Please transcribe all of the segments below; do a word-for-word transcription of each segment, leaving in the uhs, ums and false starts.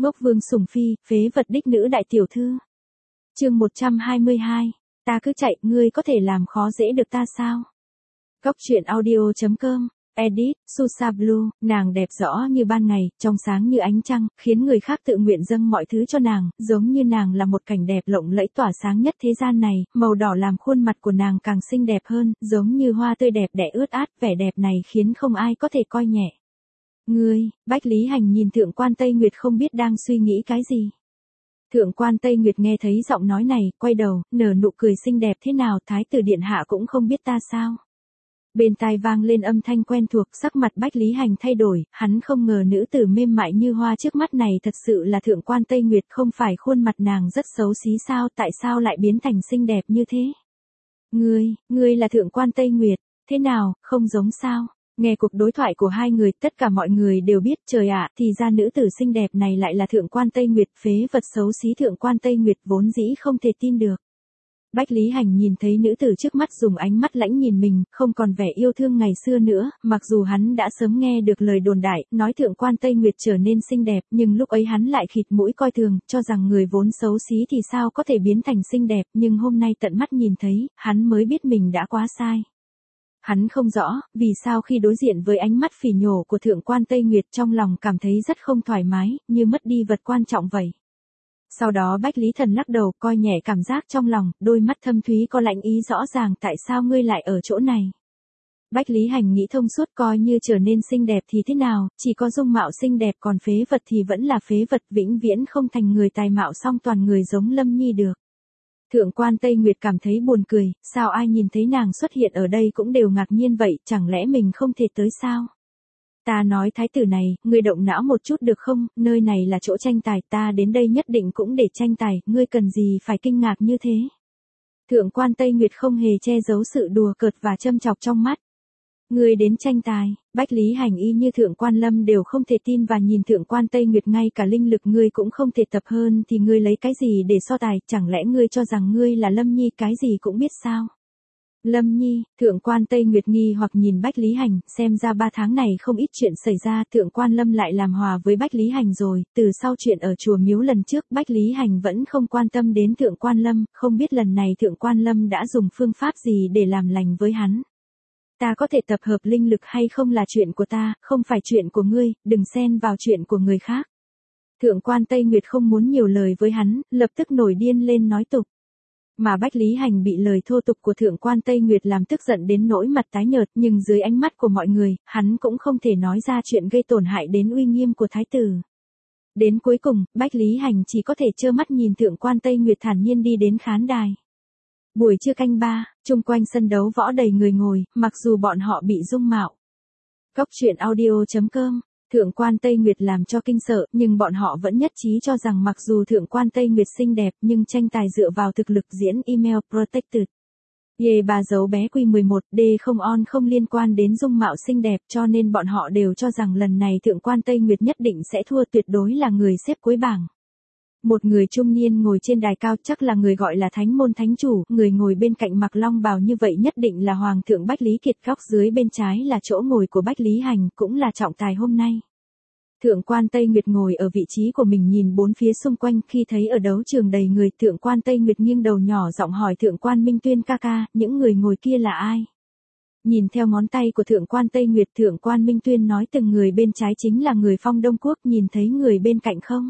Ngốc Vương Sùng Phi, phế vật đích nữ đại tiểu thư. Chương một trăm hai mươi hai, ta cứ chạy, ngươi có thể làm khó dễ được ta sao? Góc truyện audio chấm com, edit, Susa Blue, nàng đẹp rõ như ban ngày, trong sáng như ánh trăng, khiến người khác tự nguyện dâng mọi thứ cho nàng, giống như nàng là một cảnh đẹp lộng lẫy tỏa sáng nhất thế gian này, màu đỏ làm khuôn mặt của nàng càng xinh đẹp hơn, giống như hoa tươi đẹp đẽ ướt át, vẻ đẹp này khiến không ai có thể coi nhẹ. Ngươi, Bách Lý Hành nhìn Thượng quan Tây Nguyệt không biết đang suy nghĩ cái gì. Thượng quan Tây Nguyệt nghe thấy giọng nói này, quay đầu, nở nụ cười xinh đẹp thế nào, thái tử điện hạ cũng không biết ta sao. Bên tai vang lên âm thanh quen thuộc, sắc mặt Bách Lý Hành thay đổi, hắn không ngờ nữ tử mềm mại như hoa trước mắt này thật sự là Thượng quan Tây Nguyệt, không phải khuôn mặt nàng rất xấu xí sao, tại sao lại biến thành xinh đẹp như thế? Ngươi, ngươi là Thượng quan Tây Nguyệt, thế nào, không giống sao? Nghe cuộc đối thoại của hai người, tất cả mọi người đều biết, trời ạ, thì ra nữ tử xinh đẹp này lại là Thượng quan Tây Nguyệt, phế vật xấu xí Thượng quan Tây Nguyệt vốn dĩ không thể tin được. Bách Lý Hành nhìn thấy nữ tử trước mắt dùng ánh mắt lãnh nhìn mình, không còn vẻ yêu thương ngày xưa nữa, mặc dù hắn đã sớm nghe được lời đồn đại, nói Thượng quan Tây Nguyệt trở nên xinh đẹp, nhưng lúc ấy hắn lại khịt mũi coi thường, cho rằng người vốn xấu xí thì sao có thể biến thành xinh đẹp, nhưng hôm nay tận mắt nhìn thấy, hắn mới biết mình đã quá sai. Hắn không rõ, vì sao khi đối diện với ánh mắt phỉ nhổ của Thượng quan Tây Nguyệt trong lòng cảm thấy rất không thoải mái, như mất đi vật quan trọng vậy. Sau đó Bách Lý Thần lắc đầu, coi nhẹ cảm giác trong lòng, đôi mắt thâm thúy có lãnh ý rõ ràng, tại sao ngươi lại ở chỗ này? Bách Lý Hành nghĩ thông suốt, coi như trở nên xinh đẹp thì thế nào, chỉ có dung mạo xinh đẹp còn phế vật thì vẫn là phế vật, vĩnh viễn không thành người tài mạo song toàn người giống Lâm Nhi được. Thượng quan Tây Nguyệt cảm thấy buồn cười, sao ai nhìn thấy nàng xuất hiện ở đây cũng đều ngạc nhiên vậy, chẳng lẽ mình không thể tới sao? Ta nói thái tử này, ngươi động não một chút được không, nơi này là chỗ tranh tài, ta đến đây nhất định cũng để tranh tài, ngươi cần gì phải kinh ngạc như thế? Thượng quan Tây Nguyệt không hề che giấu sự đùa cợt và châm chọc trong mắt. Ngươi đến tranh tài, Bách Lý Hành y như Thượng quan Lâm đều không thể tin và nhìn Thượng quan Tây Nguyệt, ngay cả linh lực ngươi cũng không thể tập hơn thì ngươi lấy cái gì để so tài, chẳng lẽ ngươi cho rằng ngươi là Lâm Nhi cái gì cũng biết sao? Lâm Nhi, Thượng quan Tây Nguyệt nghi hoặc nhìn Bách Lý Hành, xem ra ba tháng này không ít chuyện xảy ra, Thượng quan Lâm lại làm hòa với Bách Lý Hành rồi, từ sau chuyện ở chùa Miếu lần trước, Bách Lý Hành vẫn không quan tâm đến Thượng quan Lâm, không biết lần này Thượng quan Lâm đã dùng phương pháp gì để làm lành với hắn. Ta có thể tập hợp linh lực hay không là chuyện của ta, không phải chuyện của ngươi, đừng xen vào chuyện của người khác. Thượng quan Tây Nguyệt không muốn nhiều lời với hắn, lập tức nổi điên lên nói tục. Mà Bách Lý Hành bị lời thô tục của Thượng quan Tây Nguyệt làm tức giận đến nỗi mặt tái nhợt, nhưng dưới ánh mắt của mọi người, hắn cũng không thể nói ra chuyện gây tổn hại đến uy nghiêm của thái tử. Đến cuối cùng, Bách Lý Hành chỉ có thể trơ mắt nhìn Thượng quan Tây Nguyệt thản nhiên đi đến khán đài. Buổi trưa canh ba, chung quanh sân đấu võ đầy người ngồi, mặc dù bọn họ bị dung mạo. Góc truyện audio chấm com, Thượng quan Tây Nguyệt làm cho kinh sợ, nhưng bọn họ vẫn nhất trí cho rằng mặc dù Thượng quan Tây Nguyệt xinh đẹp nhưng tranh tài dựa vào thực lực diễn email protected. Ye bà dấu bé Q mười một D không on không liên quan đến dung mạo xinh đẹp, cho nên bọn họ đều cho rằng lần này Thượng quan Tây Nguyệt nhất định sẽ thua, tuyệt đối là người xếp cuối bảng. Một người trung niên ngồi trên đài cao, chắc là người gọi là Thánh môn thánh chủ, người ngồi bên cạnh mặc long bào như vậy nhất định là Hoàng thượng Bách Lý Kiệt, góc dưới bên trái là chỗ ngồi của Bách Lý Hành, cũng là trọng tài hôm nay. Thượng quan Tây Nguyệt ngồi ở vị trí của mình nhìn bốn phía xung quanh, khi thấy ở đấu trường đầy người, Thượng quan Tây Nguyệt nghiêng đầu nhỏ giọng hỏi Thượng quan Minh Tuyên ca ca, những người ngồi kia là ai? Nhìn theo ngón tay của Thượng quan Tây Nguyệt, Thượng quan Minh Tuyên nói từng người bên trái chính là người Phong Đông Quốc, nhìn thấy người bên cạnh không?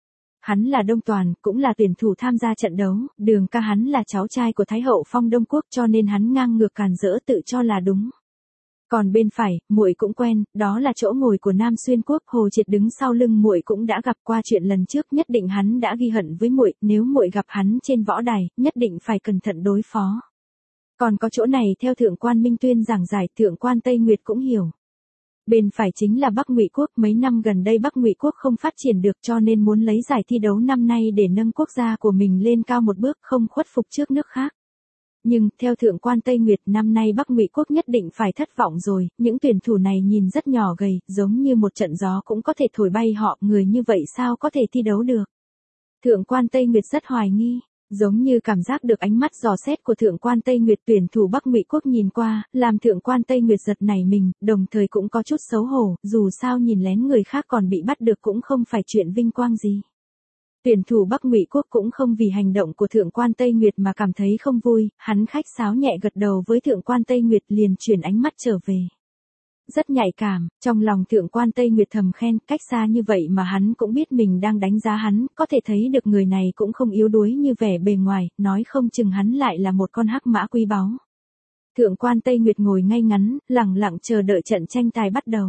Hắn là Đông Toàn, cũng là tuyển thủ tham gia trận đấu, Đường ca hắn là cháu trai của Thái hậu Phong Đông Quốc, cho nên hắn ngang ngược càn rỡ tự cho là đúng. Còn bên phải, muội cũng quen, đó là chỗ ngồi của Nam Xuyên Quốc, Hồ Triệt đứng sau lưng muội cũng đã gặp qua chuyện lần trước, nhất định hắn đã ghi hận với muội, nếu muội gặp hắn trên võ đài, nhất định phải cẩn thận đối phó. Còn có chỗ này theo Thượng quan Minh Tuyên giảng giải, Thượng quan Tây Nguyệt cũng hiểu. Bên phải chính là Bắc Ngụy Quốc, mấy năm gần đây Bắc Ngụy Quốc không phát triển được cho nên muốn lấy giải thi đấu năm nay để nâng quốc gia của mình lên cao một bước, không khuất phục trước nước khác. Nhưng, theo Thượng quan Tây Nguyệt, năm nay Bắc Ngụy Quốc nhất định phải thất vọng rồi, những tuyển thủ này nhìn rất nhỏ gầy, giống như một trận gió cũng có thể thổi bay họ, người như vậy sao có thể thi đấu được. Thượng quan Tây Nguyệt rất hoài nghi. Giống như cảm giác được ánh mắt dò xét của thượng quan Tây Nguyệt, tuyển thủ Bắc Ngụy Quốc nhìn qua, làm thượng quan Tây Nguyệt giật nảy mình, đồng thời cũng có chút xấu hổ, dù sao nhìn lén người khác còn bị bắt được cũng không phải chuyện vinh quang gì. Tuyển thủ Bắc Ngụy Quốc cũng không vì hành động của thượng quan Tây Nguyệt mà cảm thấy không vui, hắn khách sáo nhẹ gật đầu với thượng quan Tây Nguyệt liền chuyển ánh mắt trở về. Rất nhạy cảm, trong lòng thượng quan Tây Nguyệt thầm khen, cách xa như vậy mà hắn cũng biết mình đang đánh giá hắn, có thể thấy được người này cũng không yếu đuối như vẻ bề ngoài, nói không chừng hắn lại là một con hắc mã quý báu. Thượng quan Tây Nguyệt ngồi ngay ngắn, lặng lặng chờ đợi trận tranh tài bắt đầu.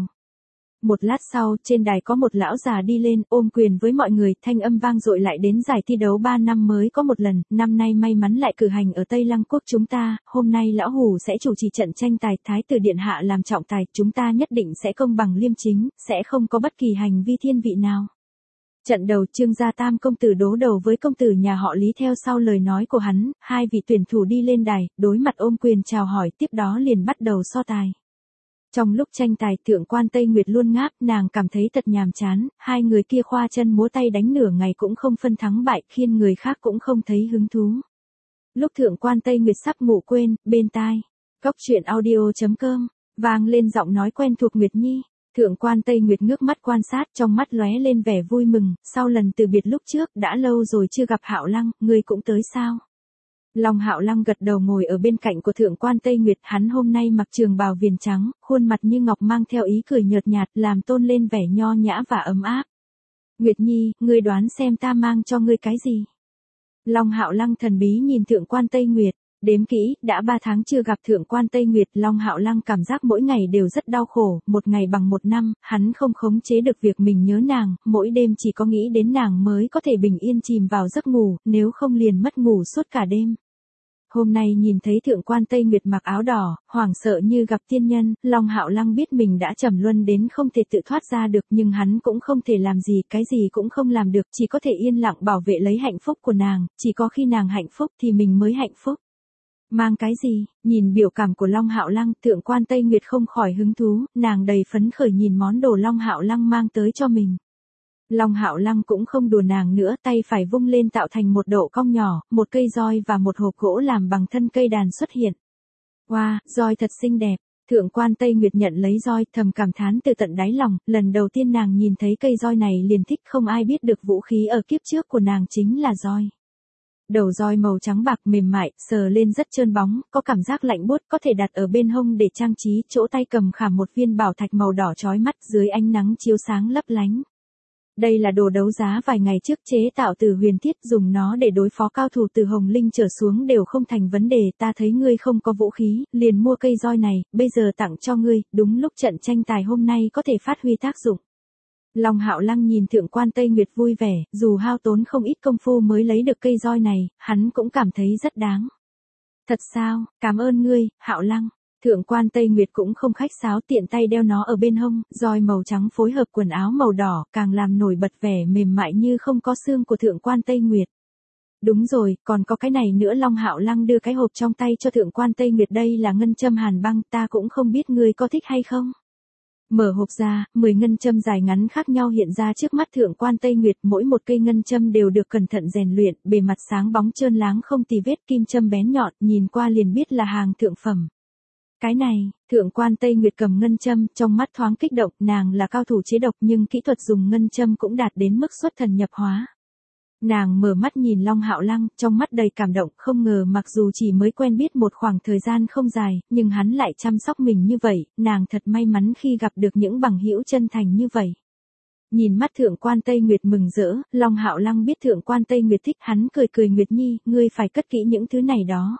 Một lát sau, trên đài có một lão già đi lên, ôm quyền với mọi người, thanh âm vang dội lại đến giải thi đấu ba năm mới có một lần, năm nay may mắn lại cử hành ở Tây Lăng Quốc chúng ta, hôm nay lão hủ sẽ chủ trì trận tranh tài, Thái tử điện hạ làm trọng tài, chúng ta nhất định sẽ công bằng liêm chính, sẽ không có bất kỳ hành vi thiên vị nào. Trận đầu Trương gia tam công tử đối đầu với công tử nhà họ Lý, theo sau lời nói của hắn, hai vị tuyển thủ đi lên đài, đối mặt ôm quyền chào hỏi, tiếp đó liền bắt đầu so tài. Trong lúc tranh tài, thượng quan Tây Nguyệt luôn ngáp, nàng cảm thấy thật nhàm chán, hai người kia khoa chân múa tay đánh nửa ngày cũng không phân thắng bại, khiến người khác cũng không thấy hứng thú. Lúc thượng quan Tây Nguyệt sắp ngủ quên, bên tai, góc truyện audio chấm com, vang lên giọng nói quen thuộc Nguyệt Nhi. Thượng quan Tây Nguyệt ngước mắt quan sát, trong mắt lóe lên vẻ vui mừng, sau lần từ biệt lúc trước, đã lâu rồi chưa gặp Hạo Lăng, ngươi cũng tới sao? Long Hạo Lăng gật đầu ngồi ở bên cạnh của thượng quan Tây Nguyệt, hắn hôm nay mặc trường bào viền trắng, khuôn mặt như ngọc mang theo ý cười nhợt nhạt, làm tôn lên vẻ nho nhã và ấm áp. Nguyệt Nhi, ngươi đoán xem ta mang cho ngươi cái gì? Long Hạo Lăng thần bí nhìn thượng quan Tây Nguyệt, đếm kỹ, đã ba tháng chưa gặp thượng quan Tây Nguyệt, Long Hạo Lăng cảm giác mỗi ngày đều rất đau khổ, một ngày bằng một năm, hắn không khống chế được việc mình nhớ nàng, mỗi đêm chỉ có nghĩ đến nàng mới có thể bình yên chìm vào giấc ngủ, nếu không liền mất ngủ suốt cả đêm. Hôm nay nhìn thấy thượng quan Tây Nguyệt mặc áo đỏ, hoảng sợ như gặp tiên nhân, Long Hạo Lăng biết mình đã trầm luân đến không thể tự thoát ra được, nhưng hắn cũng không thể làm gì, cái gì cũng không làm được, chỉ có thể yên lặng bảo vệ lấy hạnh phúc của nàng, chỉ có khi nàng hạnh phúc thì mình mới hạnh phúc. Mang cái gì? Nhìn biểu cảm của Long Hạo Lăng, thượng quan Tây Nguyệt không khỏi hứng thú, nàng đầy phấn khởi nhìn món đồ Long Hạo Lăng mang tới cho mình. Long Hạo Lăng cũng không đùa nàng nữa, tay phải vung lên tạo thành một độ cong nhỏ, một cây roi và một hộp gỗ làm bằng thân cây đàn xuất hiện. Wow, roi thật xinh đẹp. Thượng quan Tây Nguyệt nhận lấy roi, thầm cảm thán từ tận đáy lòng, lần đầu tiên nàng nhìn thấy cây roi này liền thích, không ai biết được vũ khí ở kiếp trước của nàng chính là roi. Đầu roi màu trắng bạc mềm mại, sờ lên rất trơn bóng, có cảm giác lạnh buốt, có thể đặt ở bên hông để trang trí, chỗ tay cầm khảm một viên bảo thạch màu đỏ chói mắt, dưới ánh nắng chiếu sáng lấp lánh. Đây là đồ đấu giá vài ngày trước chế tạo từ huyền thiết, dùng nó để đối phó cao thủ từ Hồng Linh trở xuống đều không thành vấn đề, ta thấy ngươi không có vũ khí, liền mua cây roi này, bây giờ tặng cho ngươi, đúng lúc trận tranh tài hôm nay có thể phát huy tác dụng. Long Hạo Lăng nhìn thượng quan Tây Nguyệt vui vẻ, dù hao tốn không ít công phu mới lấy được cây roi này, hắn cũng cảm thấy rất đáng. Thật sao, cảm ơn ngươi, Hạo Lăng. Thượng quan Tây Nguyệt cũng không khách sáo, tiện tay đeo nó ở bên hông, roi màu trắng phối hợp quần áo màu đỏ, càng làm nổi bật vẻ mềm mại như không có xương của thượng quan Tây Nguyệt. Đúng rồi, còn có cái này nữa. Long Hạo Lăng đưa cái hộp trong tay cho thượng quan Tây Nguyệt, đây là ngân châm hàn băng, ta cũng không biết ngươi có thích hay không. Mở hộp ra, mười ngân châm dài ngắn khác nhau hiện ra trước mắt thượng quan Tây Nguyệt, mỗi một cây ngân châm đều được cẩn thận rèn luyện, bề mặt sáng bóng trơn láng không tì vết, kim châm bén nhọn, nhìn qua liền biết là hàng thượng phẩm. Cái này, thượng quan Tây Nguyệt cầm ngân châm, trong mắt thoáng kích động, nàng là cao thủ chế độc nhưng kỹ thuật dùng ngân châm cũng đạt đến mức xuất thần nhập hóa. Nàng mở mắt nhìn Long Hạo Lăng, trong mắt đầy cảm động, không ngờ mặc dù chỉ mới quen biết một khoảng thời gian không dài, nhưng hắn lại chăm sóc mình như vậy, nàng thật may mắn khi gặp được những bằng hữu chân thành như vậy. Nhìn mắt thượng quan Tây Nguyệt mừng rỡ, Long Hạo Lăng biết thượng quan Tây Nguyệt thích hắn, cười cười, Nguyệt Nhi, ngươi phải cất kỹ những thứ này đó.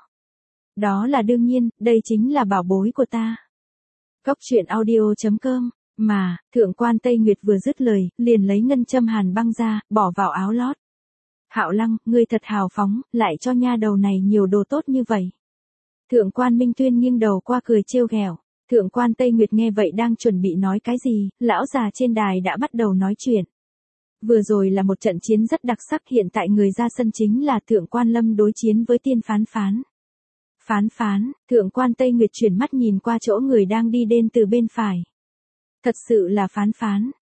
Đó là đương nhiên, đây chính là bảo bối của ta. Góc truyện audio chấm com. Mà, thượng quan Tây Nguyệt vừa dứt lời, liền lấy ngân châm hàn băng ra, bỏ vào áo lót. Hạo Lăng, ngươi thật hào phóng, lại cho nha đầu này nhiều đồ tốt như vậy. Thượng quan Minh Tuyên nghiêng đầu qua cười trêu ghẹo. Thượng quan Tây Nguyệt nghe vậy đang chuẩn bị nói cái gì, lão già trên đài đã bắt đầu nói chuyện. Vừa rồi là một trận chiến rất đặc sắc, hiện tại người ra sân chính là thượng quan Lâm đối chiến với tiên phán phán. Phán phán, thượng quan Tây Nguyệt chuyển mắt nhìn qua chỗ người đang đi đến từ bên phải. Thật sự là phán phán.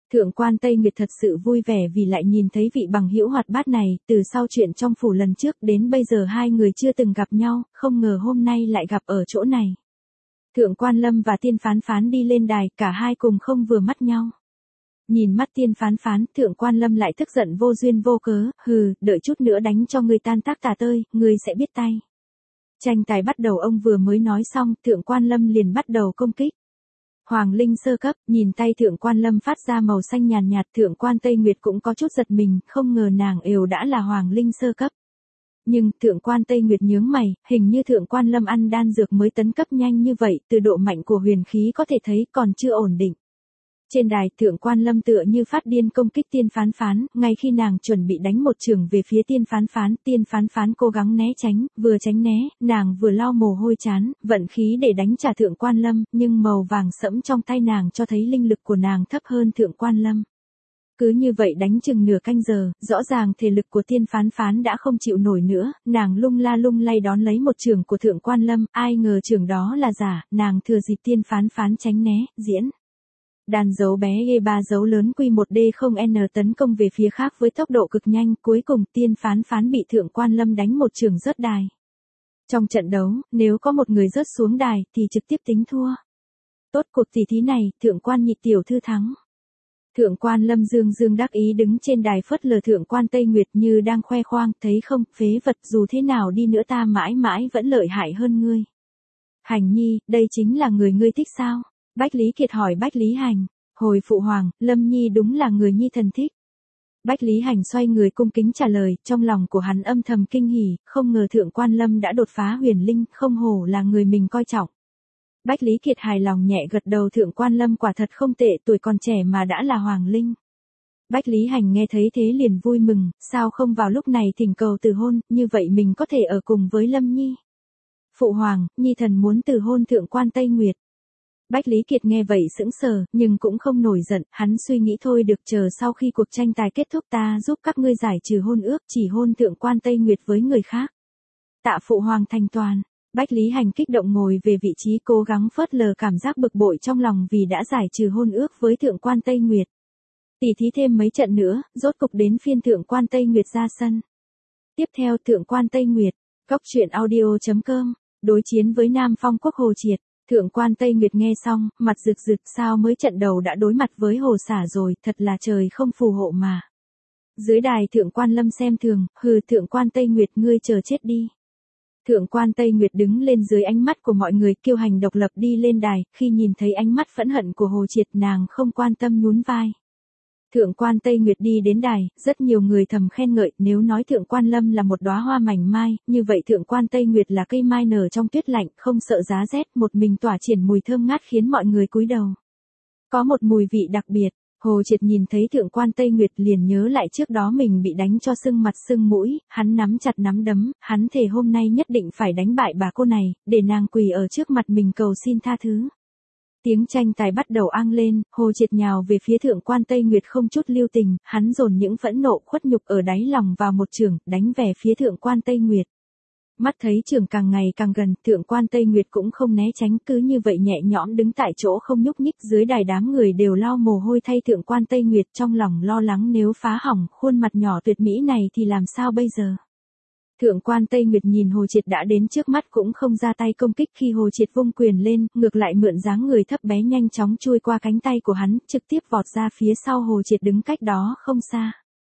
Thượng quan Tây Nguyệt thật sự vui vẻ vì lại nhìn thấy vị bằng hữu hoạt bát này, từ sau chuyện trong phủ lần trước đến bây giờ hai người chưa từng gặp nhau, không ngờ hôm nay lại gặp ở chỗ này. Thượng quan Lâm và Tiên Phán Phán đi lên đài, cả hai cùng không vừa mắt nhau. Nhìn mắt Tiên Phán Phán, Thượng quan Lâm lại tức giận vô duyên vô cớ, hừ, đợi chút nữa đánh cho ngươi tan tác tả tơi, ngươi sẽ biết tay. Tranh tài bắt đầu, ông vừa mới nói xong, Thượng quan Lâm liền bắt đầu công kích. Hoàng linh sơ cấp, nhìn tay Thượng quan Lâm phát ra màu xanh nhàn nhạt, Thượng quan Tây Nguyệt cũng có chút giật mình, không ngờ nàng đều đã là Hoàng linh sơ cấp. Nhưng, Thượng quan Tây Nguyệt nhướng mày, hình như Thượng quan Lâm ăn đan dược mới tấn cấp nhanh như vậy, từ độ mạnh của huyền khí có thể thấy còn chưa ổn định. Trên đài, Thượng quan Lâm tựa như phát điên công kích Tiên Phán Phán, ngay khi nàng chuẩn bị đánh một chưởng về phía Tiên Phán Phán, Tiên Phán Phán cố gắng né tránh, vừa tránh né, nàng vừa lau mồ hôi chán, vận khí để đánh trả Thượng quan Lâm, nhưng màu vàng sẫm trong tay nàng cho thấy linh lực của nàng thấp hơn Thượng quan Lâm. Cứ như vậy đánh chừng nửa canh giờ, rõ ràng thể lực của Tiên Phán Phán đã không chịu nổi nữa, nàng lung la lung lay đón lấy một chưởng của Thượng quan Lâm, ai ngờ chưởng đó là giả, nàng thừa dịp Tiên Phán Phán tránh né, diễn. Đàn dấu bé E ba dấu lớn Q một D không N tấn công về phía khác với tốc độ cực nhanh, cuối cùng Tiên Phán Phán bị Thượng quan Lâm đánh một chưởng rớt đài. Trong trận đấu, nếu có một người rớt xuống đài thì trực tiếp tính thua. Tốt, cuộc tỷ thí này, Thượng quan Nhị tiểu thư thắng. Thượng quan Lâm dương dương đắc ý đứng trên đài phớt lờ Thượng quan Tây Nguyệt như đang khoe khoang, thấy không, phế vật, dù thế nào đi nữa ta mãi mãi vẫn lợi hại hơn ngươi. Hành nhi, đây chính là người ngươi thích sao? Bách Lý Kiệt hỏi Bách Lý Hành, hồi phụ hoàng, Lâm nhi đúng là người nhi thần thích. Bách Lý Hành xoay người cung kính trả lời, trong lòng của hắn âm thầm kinh hỉ, không ngờ Thượng quan Lâm đã đột phá huyền linh, không hổ là người mình coi trọng. Bách Lý Kiệt hài lòng nhẹ gật đầu, Thượng quan Lâm quả thật không tệ, tuổi còn trẻ mà đã là hoàng linh. Bách Lý Hành nghe thấy thế liền vui mừng, sao không vào lúc này thỉnh cầu từ hôn, như vậy mình có thể ở cùng với Lâm nhi. Phụ hoàng, nhi thần muốn từ hôn Thượng quan Tây Nguyệt. Bách Lý Kiệt nghe vậy sững sờ, nhưng cũng không nổi giận, hắn suy nghĩ thôi được, chờ sau khi cuộc tranh tài kết thúc ta giúp các ngươi giải trừ hôn ước, chỉ hôn Thượng quan Tây Nguyệt với người khác. Tạ phụ hoàng thành toàn. Bách Lý Hành kích động ngồi về vị trí, cố gắng phớt lờ cảm giác bực bội trong lòng vì đã giải trừ hôn ước với Thượng quan Tây Nguyệt. Tỉ thí thêm mấy trận nữa, rốt cục đến phiên Thượng quan Tây Nguyệt ra sân. Tiếp theo Thượng quan Tây Nguyệt, góc truyện audio chấm com, đối chiến với Nam Phong Quốc Hồ Triệt. Thượng quan Tây Nguyệt nghe xong, mặt rực rực, sao mới trận đầu đã đối mặt với Hồ Xả rồi, thật là trời không phù hộ mà. Dưới đài Thượng quan Lâm xem thường, hừ, Thượng quan Tây Nguyệt ngươi chờ chết đi. Thượng quan Tây Nguyệt đứng lên dưới ánh mắt của mọi người, kiêu hành độc lập đi lên đài, khi nhìn thấy ánh mắt phẫn hận của Hồ Triệt nàng không quan tâm nhún vai. Thượng quan Tây Nguyệt đi đến đài, rất nhiều người thầm khen ngợi, nếu nói Thượng quan Lâm là một đóa hoa mảnh mai, như vậy Thượng quan Tây Nguyệt là cây mai nở trong tuyết lạnh, không sợ giá rét, một mình tỏa triển mùi thơm ngát khiến mọi người cúi đầu. Có một mùi vị đặc biệt. Hồ Triệt nhìn thấy Thượng quan Tây Nguyệt liền nhớ lại trước đó mình bị đánh cho sưng mặt sưng mũi, hắn nắm chặt nắm đấm, hắn thề hôm nay nhất định phải đánh bại bà cô này, để nàng quỳ ở trước mặt mình cầu xin tha thứ. Tiếng tranh tài bắt đầu ang lên, Hồ Triệt nhào về phía Thượng quan Tây Nguyệt không chút lưu tình, hắn dồn những phẫn nộ khuất nhục ở đáy lòng vào một chưởng, đánh về phía Thượng quan Tây Nguyệt. Mắt thấy chưởng càng ngày càng gần, Thượng quan Tây Nguyệt cũng không né tránh, cứ như vậy nhẹ nhõm đứng tại chỗ không nhúc nhích, dưới đài đám người đều lau mồ hôi thay Thượng quan Tây Nguyệt, trong lòng lo lắng nếu phá hỏng khuôn mặt nhỏ tuyệt mỹ này thì làm sao bây giờ. Thượng quan Tây Nguyệt nhìn Hồ Triệt đã đến trước mắt cũng không ra tay công kích, khi Hồ Triệt vung quyền lên, ngược lại mượn dáng người thấp bé nhanh chóng chui qua cánh tay của hắn, trực tiếp vọt ra phía sau Hồ Triệt đứng cách đó không xa.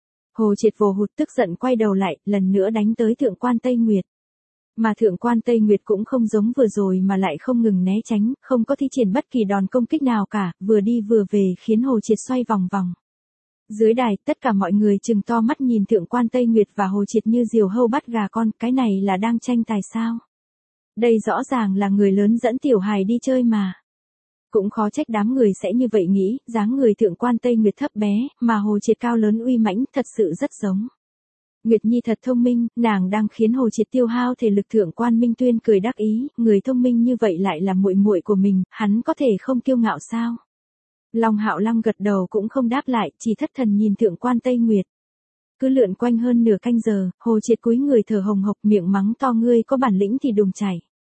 Hồ Triệt vồ hụt tức giận quay đầu lại, lần nữa đánh tới Thượng quan Tây Nguyệt. Mà Thượng quan Tây Nguyệt cũng không giống vừa rồi mà lại không ngừng né tránh, không có thi triển bất kỳ đòn công kích nào cả, vừa đi vừa về khiến Hồ Triệt xoay vòng vòng. Dưới đài, tất cả mọi người trừng to mắt nhìn Thượng quan Tây Nguyệt và Hồ Triệt như diều hâu bắt gà con, cái này là đang tranh tài sao? Đây rõ ràng là người lớn dẫn tiểu hài đi chơi mà. Cũng khó trách đám người sẽ như vậy nghĩ, dáng người Thượng quan Tây Nguyệt thấp bé, mà Hồ Triệt cao lớn uy mãnh, thật sự rất giống. Nguyệt Nhi thật thông minh, nàng đang khiến Hồ Triệt tiêu hao thể lực. Thượng quan Minh Tuyên cười đắc ý, người thông minh như vậy lại là muội muội của mình, hắn có thể không kiêu ngạo sao? Long Hạo Lăng gật đầu cũng không đáp lại, chỉ thất thần nhìn Thượng quan Tây Nguyệt. Cứ lượn quanh hơn nửa canh giờ, Hồ Triệt cúi người thở hồng hộc miệng mắng to, ngươi có bản lĩnh thì đùng chảy.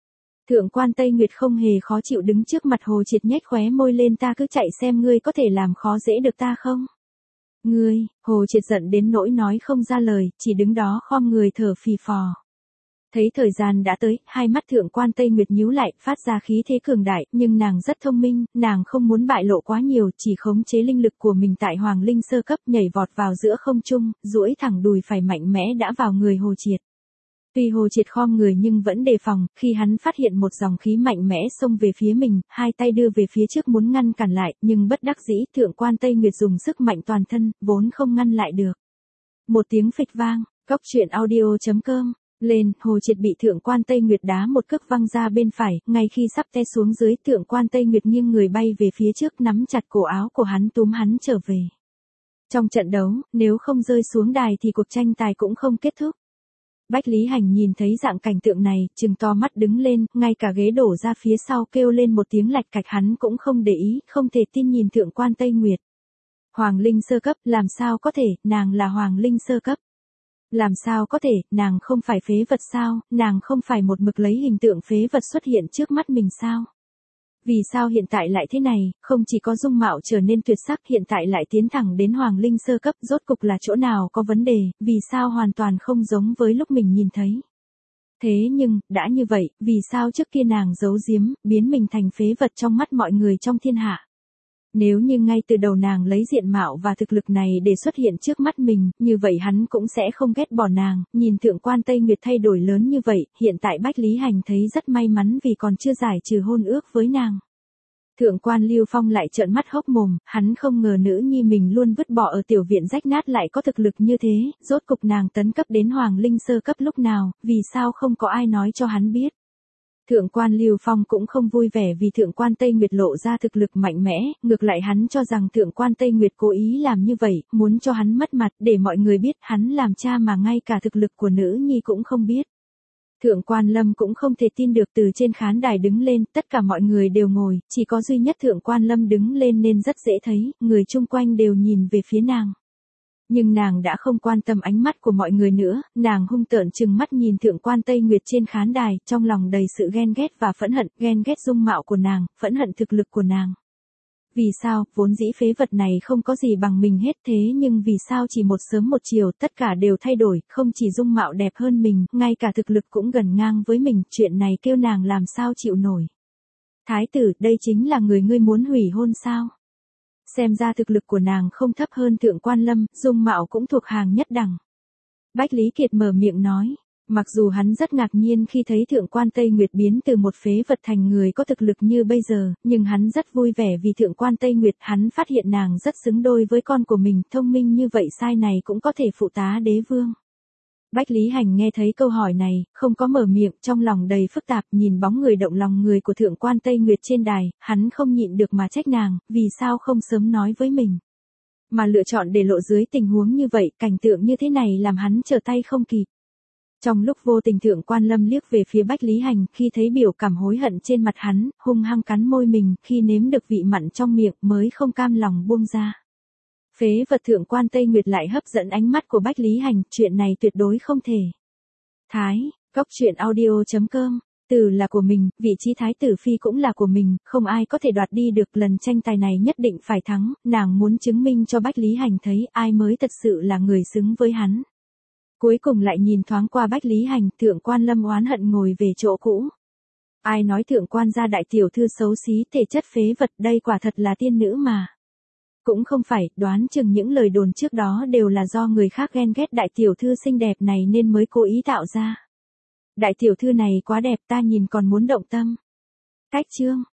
Thượng quan Tây Nguyệt không hề khó chịu đứng trước mặt Hồ Triệt nhếch khóe môi lên, ta cứ chạy xem ngươi có thể làm khó dễ được ta không? Ngươi, Hồ Triệt giận đến nỗi nói không ra lời, chỉ đứng đó khom người thở phì phò. Thấy thời gian đã tới, hai mắt thượng quan Tây Nguyệt nhíu lại, phát ra khí thế cường đại, nhưng nàng rất thông minh, nàng không muốn bại lộ quá nhiều, chỉ khống chế linh lực của mình tại Hoàng Linh sơ cấp, nhảy vọt vào giữa không trung, duỗi thẳng đùi phải mạnh mẽ đã vào người Hồ Triệt. Tuy Hồ Triệt khom người nhưng vẫn đề phòng, khi hắn phát hiện một dòng khí mạnh mẽ xông về phía mình, hai tay đưa về phía trước muốn ngăn cản lại, nhưng bất đắc dĩ, thượng quan Tây Nguyệt dùng sức mạnh toàn thân, vốn không ngăn lại được. Một tiếng phịch vang, Cốc truyện audio chấm com. Lên, Hồ Triệt bị thượng quan Tây Nguyệt đá một cước văng ra bên phải, ngay khi sắp té xuống dưới, thượng quan Tây Nguyệt nghiêng người bay về phía trước nắm chặt cổ áo của hắn túm hắn trở về. Trong trận đấu, nếu không rơi xuống đài thì cuộc tranh tài cũng không kết thúc. Bách Lý Hành nhìn thấy dạng cảnh tượng này, trừng to mắt đứng lên, ngay cả ghế đổ ra phía sau kêu lên một tiếng lạch cạch, hắn cũng không để ý, không thể tin nhìn thượng quan Tây Nguyệt. Hoàng Linh sơ cấp, làm sao có thể, nàng là Hoàng Linh sơ cấp. Làm sao có thể, nàng không phải phế vật sao, nàng không phải một mực lấy hình tượng phế vật xuất hiện trước mắt mình sao? Vì sao hiện tại lại thế này, không chỉ có dung mạo trở nên tuyệt sắc, hiện tại lại tiến thẳng đến Hoàng Linh sơ cấp, rốt cục là chỗ nào có vấn đề, vì sao hoàn toàn không giống với lúc mình nhìn thấy? Thế nhưng, đã như vậy, vì sao trước kia nàng giấu giếm, biến mình thành phế vật trong mắt mọi người trong thiên hạ? Nếu như ngay từ đầu nàng lấy diện mạo và thực lực này để xuất hiện trước mắt mình, như vậy hắn cũng sẽ không ghét bỏ nàng, nhìn thượng quan Tây Nguyệt thay đổi lớn như vậy, hiện tại Bách Lý Hành thấy rất may mắn vì còn chưa giải trừ hôn ước với nàng. Thượng quan Lưu Phong lại trợn mắt hốc mồm, hắn không ngờ nữ nhi mình luôn vứt bỏ ở tiểu viện rách nát lại có thực lực như thế, rốt cục nàng tấn cấp đến Hoàng Linh sơ cấp lúc nào, vì sao không có ai nói cho hắn biết. Thượng quan Lưu Phong cũng không vui vẻ vì thượng quan Tây Nguyệt lộ ra thực lực mạnh mẽ, ngược lại hắn cho rằng thượng quan Tây Nguyệt cố ý làm như vậy, muốn cho hắn mất mặt, để mọi người biết hắn làm cha mà ngay cả thực lực của nữ nhi cũng không biết. Thượng quan Lâm cũng không thể tin được, từ trên khán đài đứng lên, tất cả mọi người đều ngồi, chỉ có duy nhất thượng quan Lâm đứng lên nên rất dễ thấy, người chung quanh đều nhìn về phía nàng. Nhưng nàng đã không quan tâm ánh mắt của mọi người nữa, nàng hung tợn trừng mắt nhìn thượng quan Tây Nguyệt trên khán đài, trong lòng đầy sự ghen ghét và phẫn hận, ghen ghét dung mạo của nàng, phẫn hận thực lực của nàng. Vì sao, vốn dĩ phế vật này không có gì bằng mình hết, thế nhưng vì sao chỉ một sớm một chiều tất cả đều thay đổi, không chỉ dung mạo đẹp hơn mình, ngay cả thực lực cũng gần ngang với mình, chuyện này kêu nàng làm sao chịu nổi. Thái tử, đây chính là người ngươi muốn hủy hôn sao? Xem ra thực lực của nàng không thấp hơn thượng quan Lâm, dung mạo cũng thuộc hàng nhất đẳng. Bách Lý Kiệt mở miệng nói, mặc dù hắn rất ngạc nhiên khi thấy thượng quan Tây Nguyệt biến từ một phế vật thành người có thực lực như bây giờ, nhưng hắn rất vui vẻ vì thượng quan Tây Nguyệt, hắn phát hiện nàng rất xứng đôi với con của mình, thông minh như vậy sai này cũng có thể phụ tá đế vương. Bách Lý Hành nghe thấy câu hỏi này, không có mở miệng, trong lòng đầy phức tạp, nhìn bóng người động lòng người của thượng quan Tây Nguyệt trên đài, hắn không nhịn được mà trách nàng, vì sao không sớm nói với mình. Mà lựa chọn để lộ dưới tình huống như vậy, cảnh tượng như thế này làm hắn trở tay không kịp. Trong lúc vô tình thượng quan Lâm liếc về phía Bách Lý Hành, khi thấy biểu cảm hối hận trên mặt hắn, hung hăng cắn môi mình, khi nếm được vị mặn trong miệng mới không cam lòng buông ra. Phế vật thượng quan Tây Nguyệt lại hấp dẫn ánh mắt của Bách Lý Hành, chuyện này tuyệt đối không thể. Thái, Cốc truyện audio chấm com, tử là của mình, vị trí thái tử phi cũng là của mình, không ai có thể đoạt đi được, lần tranh tài này nhất định phải thắng, nàng muốn chứng minh cho Bách Lý Hành thấy ai mới thật sự là người xứng với hắn. Cuối cùng lại nhìn thoáng qua Bách Lý Hành, thượng quan Lâm oán hận ngồi về chỗ cũ. Ai nói thượng quan gia đại tiểu thư xấu xí, thể chất phế vật, đây quả thật là tiên nữ mà. Cũng không phải, đoán chừng những lời đồn trước đó đều là do người khác ghen ghét đại tiểu thư xinh đẹp này nên mới cố ý tạo ra. Đại tiểu thư này quá đẹp, ta nhìn còn muốn động tâm. Cách chương